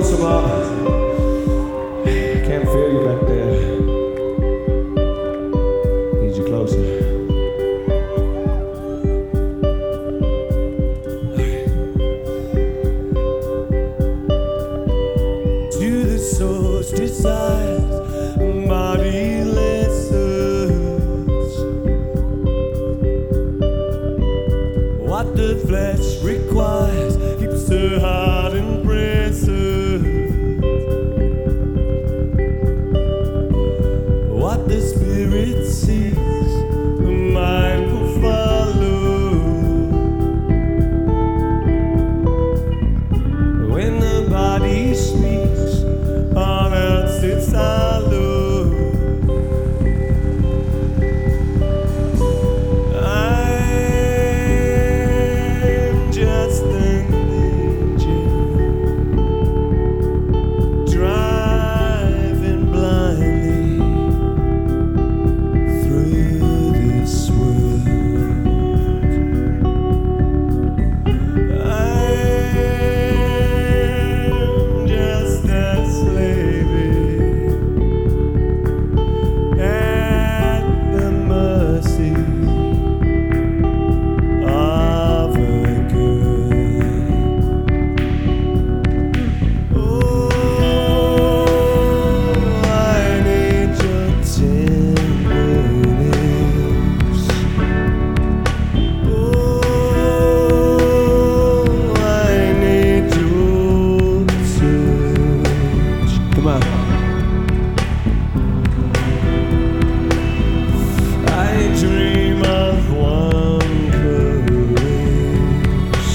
closer, Mark. Can't feel you back there. Need you closer. To the source desires, body listens. What the flesh requires keeps the heart in prison. What the spirit seeks, the mind will follow. When the body speaks, all else it's hollow. I'm just an angel, driving blindly through this world. I'm just a slave at the mercy of a girl. Oh, I need your tenderness. Oh, I need your touch. Come on. I dream of one caress.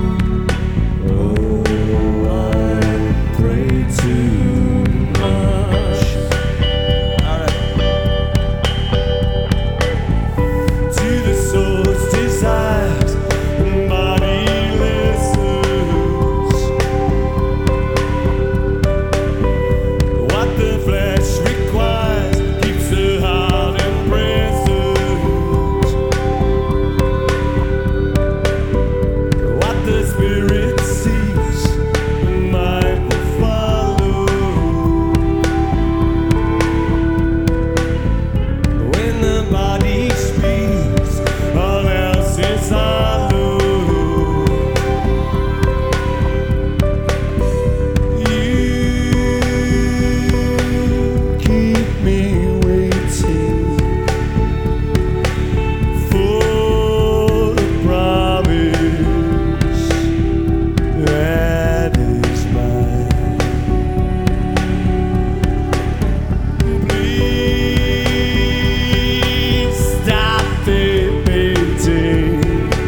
Oh, I pray too much. All right. To the soul's desires, the body listens. What the flesh requires keeps the heart in prison. What the spirit seeks, the mind will follow. When the body speaks, all else is hollow. You keep me waiting for the promise that is mine. Please stop debating.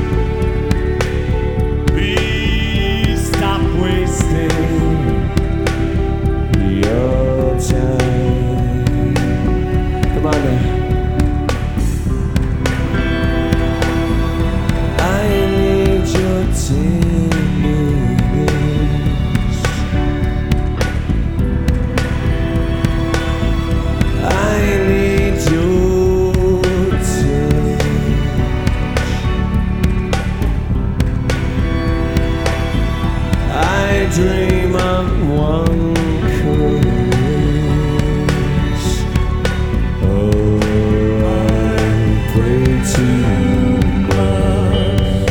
Please stop wasting your time. Come on now. I need your tenderness. I need your touch. I dream of one caress. Oh, I pray too much.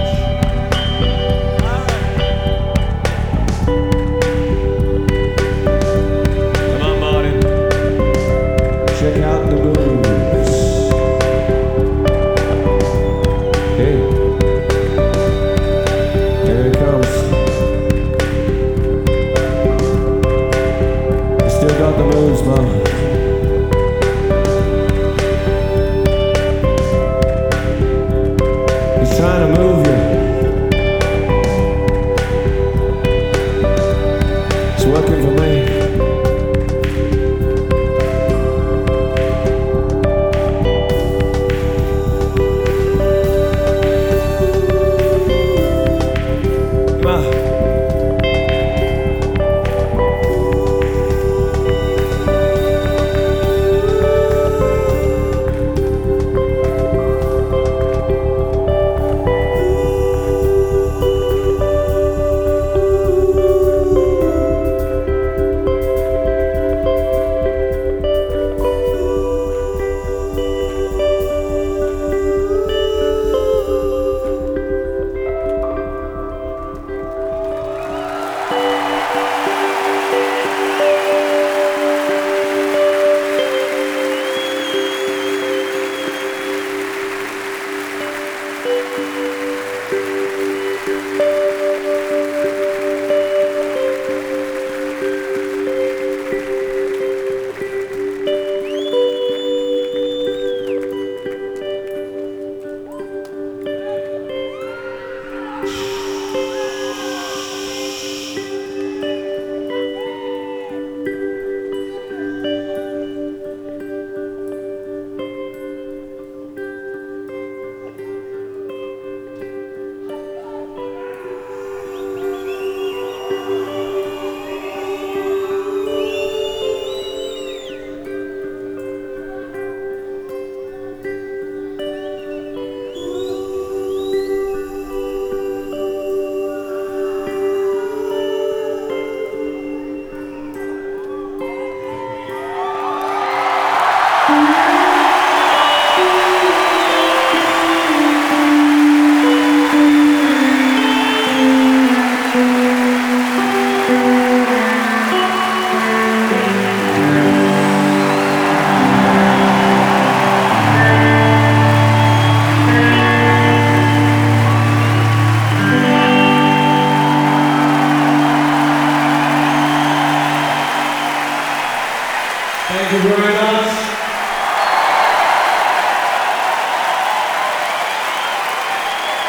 Come on, Martin. Check out the blues. Hey, here it comes. You still got the moves, Mom. He's trying to move